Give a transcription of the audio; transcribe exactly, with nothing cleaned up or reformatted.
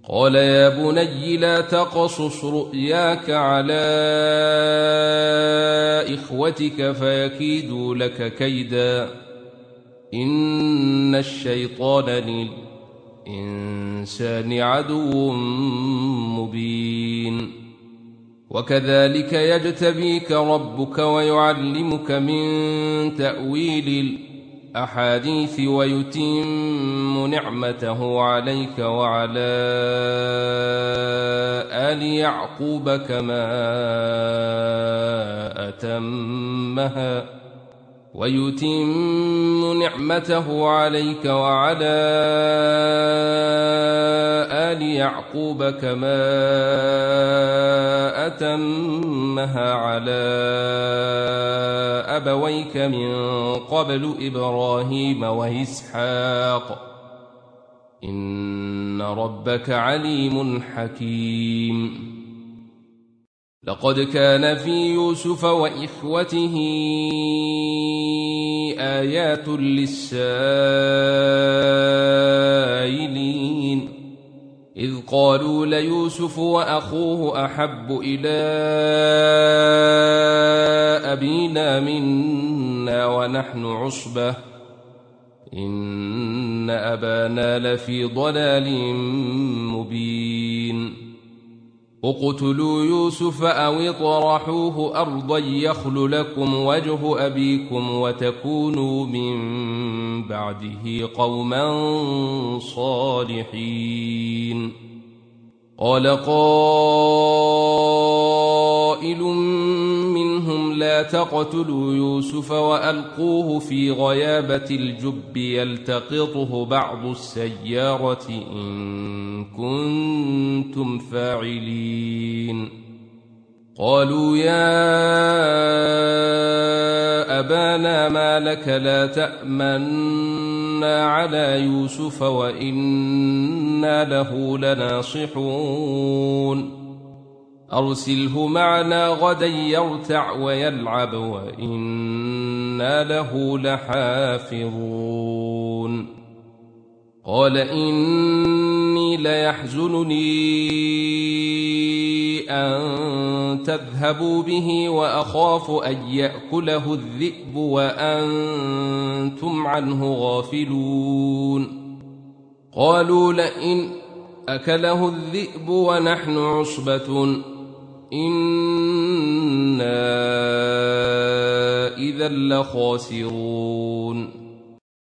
قال يا بني لا تقصص رؤياك على إخوتك فيكيدوا لك كيدا إن الشيطان للإنسان عدو مبين وكذلك يجتبيك ربك ويعلمك من تأويل الأحاديث ويتم نعمته عليك وعلى آل يعقوب كما أتمها ويتم نعمته عليك وعلى آل يعقوب كما أتمها على أبويك من قبل إبراهيم وإسحاق إن ربك عليم حكيم لقد كان في يوسف وإخوته آيات للسائلين إذ قالوا ليوسف وأخوه أحب إلى أبينا منا ونحن عصبة إن أبانا لفي ضلال مبين اقتلوا يوسف أو اطرحوه أرضا يخل لكم وجه أبيكم وتكونوا من بعده قوما صالحين قال قائل منهم لا تقتلوا يوسف وألقوه في غيابة الجب يلتقطه بعض السيارة إن كنتم فاعلين قالوا يا أبانا ما لك لا تأمنا على يوسف وإنا له لناصحون أرسله معنا غدا يرتع ويلعب وإنا له لحافظون قال إني ليحزنني أن تذهبوا به وأخاف أن يأكله الذئب وأنتم عنه غافلون قالوا لئن أكله الذئب ونحن عصبة إنا إذا لخاسرون